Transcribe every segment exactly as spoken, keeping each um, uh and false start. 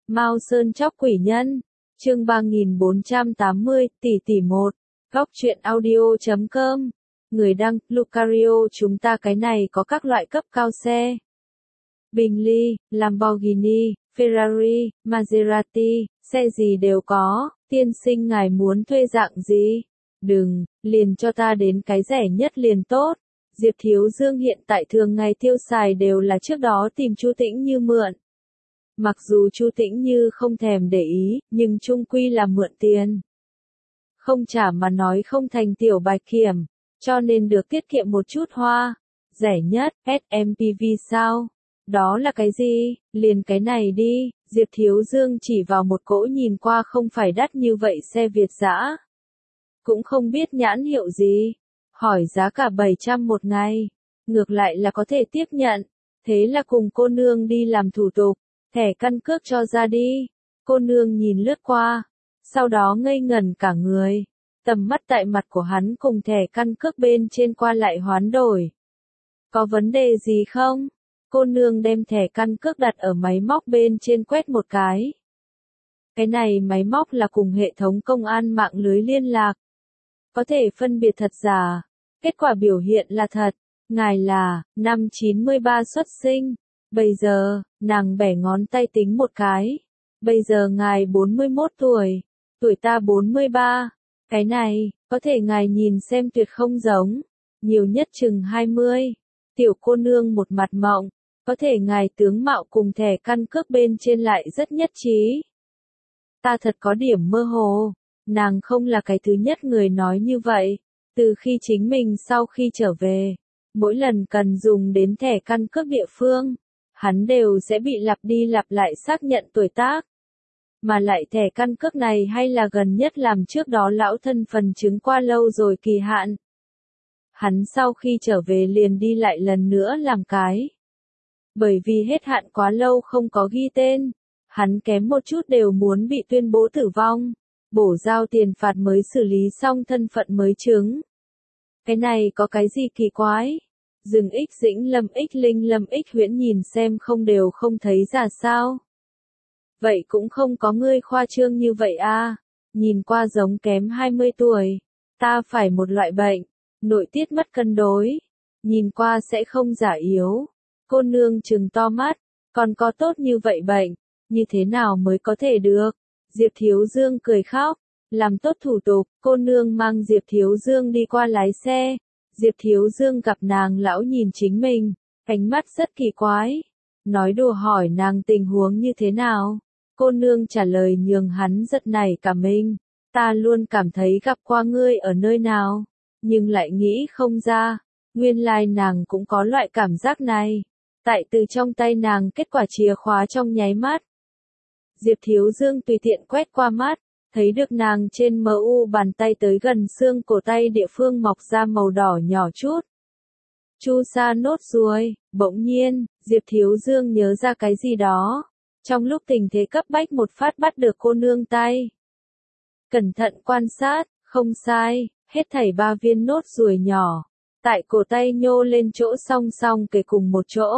Mao Sơn chóc quỷ nhân, chương ba nghìn bốn trăm tám mươi, tỷ tỷ một, góc truyện audio chấm com, người đăng, Lucario. Chúng ta cái này có các loại cấp cao xe. Bentley, Lamborghini, Ferrari, Maserati, xe gì đều có, tiên sinh ngài muốn thuê dạng gì? Đừng, liền cho ta đến cái rẻ nhất liền tốt. Diệp Thiếu Dương hiện tại thường ngày tiêu xài đều là trước đó tìm Chu Tĩnh Như mượn. Mặc dù Chu Tĩnh Như không thèm để ý, nhưng chung quy là mượn tiền. Không trả mà nói không thành tiểu bạch kiểm, cho nên được tiết kiệm một chút hoa. Rẻ nhất, ét em pê vê sao? Đó là cái gì? Liền cái này đi. Diệp Thiếu Dương chỉ vào một cỗ nhìn qua không phải đắt như vậy xe Việt dã. Cũng không biết nhãn hiệu gì. Hỏi giá cả bảy trăm một ngày. Ngược lại là có thể tiếp nhận. Thế là cùng cô nương đi làm thủ tục. Thẻ căn cước cho ra đi. Cô nương nhìn lướt qua. Sau đó ngây ngẩn cả người. Tầm mắt tại mặt của hắn cùng thẻ căn cước bên trên qua lại hoán đổi. Có vấn đề gì không? Cô nương đem thẻ căn cước đặt ở máy móc bên trên quét một cái. Cái này máy móc là cùng hệ thống công an mạng lưới liên lạc. Có thể phân biệt thật giả. Kết quả biểu hiện là thật. Ngài là, năm chín mươi ba xuất sinh. Bây giờ, nàng bẻ ngón tay tính một cái. Bây giờ ngài bốn mươi mốt tuổi. Tuổi ta bốn mươi ba. Cái này, có thể ngài nhìn xem tuyệt không giống. Nhiều nhất chừng hai mươi. Tiểu cô nương một mặt mộng. Có thể ngài tướng mạo cùng thẻ căn cước bên trên lại rất nhất trí. Ta thật có điểm mơ hồ. Nàng không là cái thứ nhất người nói như vậy. Từ khi chính mình sau khi trở về, mỗi lần cần dùng đến thẻ căn cước địa phương, hắn đều sẽ bị lặp đi lặp lại xác nhận tuổi tác. Mà lại thẻ căn cước này hay là gần nhất làm trước đó lão thân phần chứng qua lâu rồi kỳ hạn. Hắn sau khi trở về liền đi lại lần nữa làm cái. Bởi vì hết hạn quá lâu không có ghi tên, hắn kém một chút đều muốn bị tuyên bố tử vong. Bổ giao tiền phạt mới xử lý xong thân phận mới chứng. Cái này có cái gì kỳ quái? Dừng ích dĩnh lâm ích linh lâm ích huyễn nhìn xem không đều không thấy ra sao. Vậy cũng không có ngươi khoa trương như vậy a. Nhìn qua giống kém hai mươi tuổi. Ta phải một loại bệnh. Nội tiết mất cân đối. Nhìn qua sẽ không giả yếu. Cô nương trừng to mắt. Còn có tốt như vậy bệnh. Như thế nào mới có thể được? Diệp Thiếu Dương cười khóc. Làm tốt thủ tục, cô nương mang Diệp Thiếu Dương đi qua lái xe. Diệp Thiếu Dương gặp nàng lão nhìn chính mình, ánh mắt rất kỳ quái. Nói đùa hỏi nàng tình huống như thế nào. Cô nương trả lời nhường hắn giật nảy cả mình. Ta luôn cảm thấy gặp qua ngươi ở nơi nào, nhưng lại nghĩ không ra. Nguyên lai nàng cũng có loại cảm giác này. Tại từ trong tay nàng kết quả chìa khóa trong nháy mắt. Diệp Thiếu Dương tùy tiện quét qua mắt, thấy được nàng trên em u bàn tay tới gần xương cổ tay địa phương mọc ra màu đỏ nhỏ chút. Chu sa nốt ruồi, bỗng nhiên, Diệp Thiếu Dương nhớ ra cái gì đó. Trong lúc tình thế cấp bách một phát bắt được cô nương tay. Cẩn thận quan sát, không sai, hết thảy ba viên nốt ruồi nhỏ. Tại cổ tay nhô lên chỗ song song kề cùng một chỗ.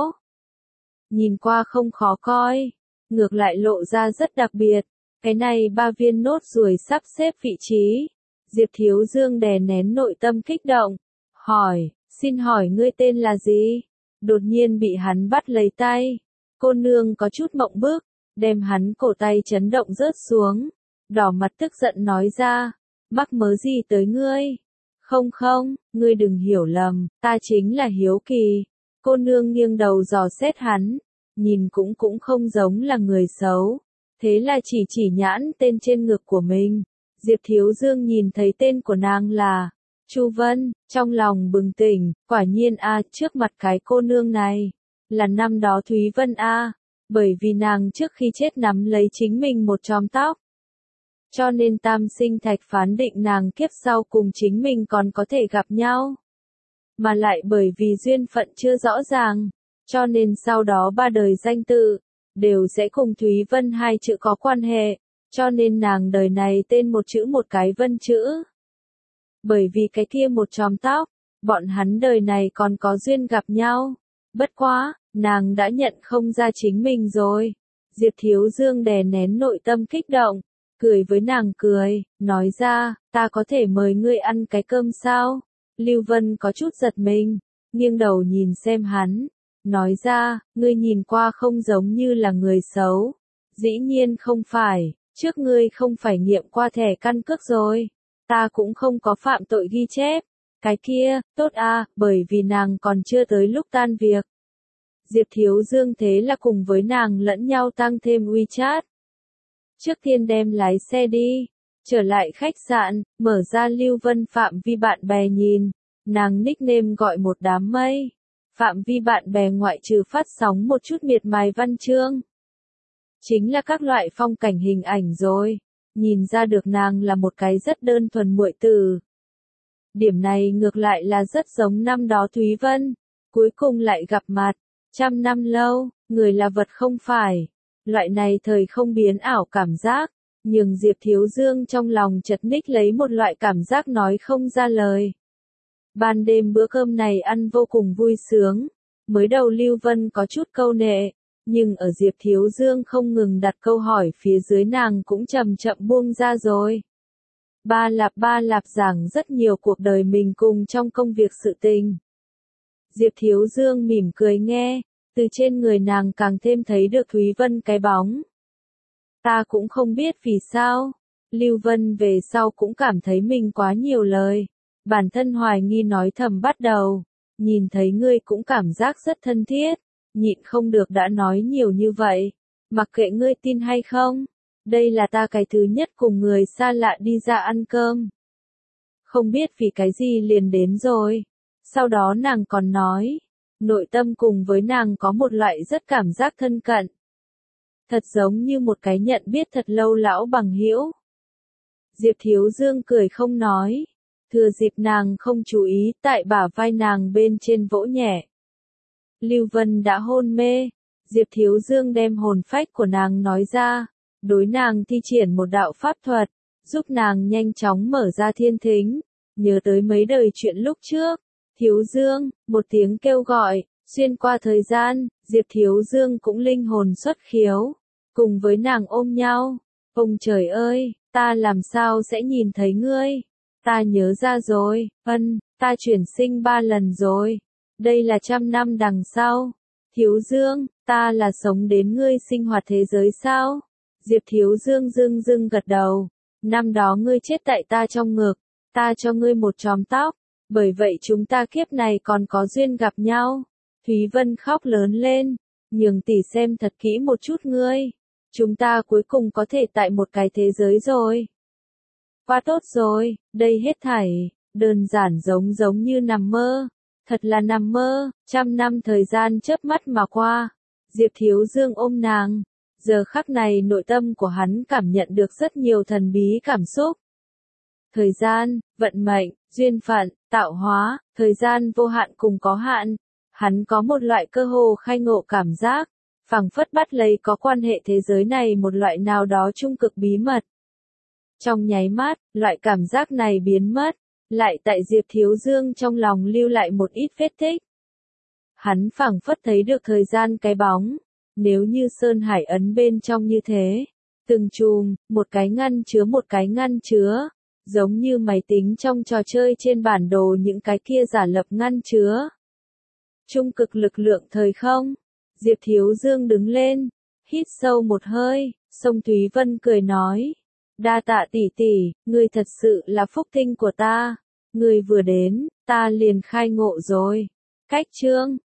Nhìn qua không khó coi. Ngược lại lộ ra rất đặc biệt. Cái này ba viên nốt ruồi sắp xếp vị trí. Diệp Thiếu Dương đè nén nội tâm kích động. Hỏi, xin hỏi ngươi tên là gì? Đột nhiên bị hắn bắt lấy tay. Cô nương có chút mộng bức, đem hắn cổ tay chấn động rớt xuống. Đỏ mặt tức giận nói ra, mắc mớ gì tới ngươi? Không không, ngươi đừng hiểu lầm, ta chính là hiếu kỳ. Cô nương nghiêng đầu dò xét hắn. Nhìn cũng cũng không giống là người xấu. Thế là chỉ chỉ nhãn tên trên ngực của mình. Diệp Thiếu Dương nhìn thấy tên của nàng là Chu Vân, trong lòng bừng tỉnh, quả nhiên a, trước mặt cái cô nương này là năm đó Thúy Vân a, bởi vì nàng trước khi chết nắm lấy chính mình một chòm tóc. Cho nên Tam Sinh Thạch phán định nàng kiếp sau cùng chính mình còn có thể gặp nhau. Mà lại bởi vì duyên phận chưa rõ ràng, cho nên sau đó ba đời danh tự đều sẽ cùng Thúy Vân hai chữ có quan hệ, cho nên nàng đời này tên một chữ một cái Vân chữ. Bởi vì cái kia một chòm tóc, bọn hắn đời này còn có duyên gặp nhau. Bất quá, nàng đã nhận không ra chính mình rồi. Diệp Thiếu Dương đè nén nội tâm kích động, cười với nàng cười, nói ra, ta có thể mời ngươi ăn cái cơm sao? Lưu Vân có chút giật mình, nghiêng đầu nhìn xem hắn, nói ra, ngươi nhìn qua không giống như là người xấu. Dĩ nhiên không phải, trước ngươi không phải nghiệm qua thẻ căn cước rồi, ta cũng không có phạm tội ghi chép. Cái kia, tốt à, bởi vì nàng còn chưa tới lúc tan việc. Diệp Thiếu Dương thế là cùng với nàng lẫn nhau tăng thêm WeChat. Trước tiên đem lái xe đi, trở lại khách sạn, mở ra Lưu Vân phạm vi bạn bè nhìn, nàng nickname gọi một đám mây. Phạm vi bạn bè ngoại trừ phát sóng một chút miệt mài văn chương. Chính là các loại phong cảnh hình ảnh rồi, nhìn ra được nàng là một cái rất đơn thuần muội tử. Điểm này ngược lại là rất giống năm đó Thúy Vân, cuối cùng lại gặp mặt, trăm năm lâu, người là vật không phải. Loại này thời không biến ảo cảm giác, nhưng Diệp Thiếu Dương trong lòng chật ních lấy một loại cảm giác nói không ra lời. Ban đêm bữa cơm này ăn vô cùng vui sướng, mới đầu Lưu Vân có chút câu nệ, nhưng ở Diệp Thiếu Dương không ngừng đặt câu hỏi phía dưới nàng cũng chậm chậm buông ra rồi. Ba lạp ba lạp giảng rất nhiều cuộc đời mình cùng trong công việc sự tình. Diệp Thiếu Dương mỉm cười nghe, từ trên người nàng càng thêm thấy được Thúy Vân cái bóng. Ta cũng không biết vì sao, Lưu Vân về sau cũng cảm thấy mình quá nhiều lời. Bản thân hoài nghi nói thầm bắt đầu, nhìn thấy ngươi cũng cảm giác rất thân thiết, nhịn không được đã nói nhiều như vậy, mặc kệ ngươi tin hay không, đây là ta cái thứ nhất cùng người xa lạ đi ra ăn cơm. Không biết vì cái gì liền đến rồi, sau đó nàng còn nói, nội tâm cùng với nàng có một loại rất cảm giác thân cận. Thật giống như một cái nhận biết thật lâu lão bằng hữu. Diệp Thiếu Dương cười không nói. Thừa dịp nàng không chú ý, tại bả vai nàng bên trên vỗ nhẹ. Lưu Vân đã hôn mê, Diệp Thiếu Dương đem hồn phách của nàng nói ra, đối nàng thi triển một đạo pháp thuật, giúp nàng nhanh chóng mở ra thiên thính, nhớ tới mấy đời chuyện lúc trước. Thiếu Dương, một tiếng kêu gọi, xuyên qua thời gian, Diệp Thiếu Dương cũng linh hồn xuất khiếu, cùng với nàng ôm nhau. Ông trời ơi, ta làm sao sẽ nhìn thấy ngươi? Ta nhớ ra rồi, ân, ta chuyển sinh ba lần rồi. Đây là trăm năm đằng sau. Thiếu Dương, ta là sống đến ngươi sinh hoạt thế giới sao? Diệp Thiếu Dương dưng dưng gật đầu. Năm đó ngươi chết tại ta trong ngực, ta cho ngươi một chòm tóc, bởi vậy chúng ta kiếp này còn có duyên gặp nhau. Thúy Vân khóc lớn lên, nhường tỷ xem thật kỹ một chút ngươi. Chúng ta cuối cùng có thể tại một cái thế giới rồi. Quá tốt rồi, đây hết thảy, đơn giản giống giống như nằm mơ. Thật là nằm mơ, trăm năm thời gian chớp mắt mà qua. Diệp Thiếu Dương ôm nàng. Giờ khắc này nội tâm của hắn cảm nhận được rất nhiều thần bí cảm xúc. Thời gian, vận mệnh, duyên phận, tạo hóa, thời gian vô hạn cùng có hạn. Hắn có một loại cơ hồ khai ngộ cảm giác, phảng phất bắt lấy có quan hệ thế giới này một loại nào đó trung cực bí mật. Trong nháy mắt, loại cảm giác này biến mất, lại tại Diệp Thiếu Dương trong lòng lưu lại một ít vết tích. Hắn phảng phất thấy được thời gian cái bóng, nếu như Sơn Hải ấn bên trong như thế, từng chùm, một cái ngăn chứa một cái ngăn chứa, giống như máy tính trong trò chơi trên bản đồ những cái kia giả lập ngăn chứa. Trung cực lực lượng thời không, Diệp Thiếu Dương đứng lên, hít sâu một hơi, Song Thúy Vân cười nói. Đa tạ tỷ tỷ, ngươi thật sự là phúc tinh của ta. Ngươi vừa đến, ta liền khai ngộ rồi. Cách chương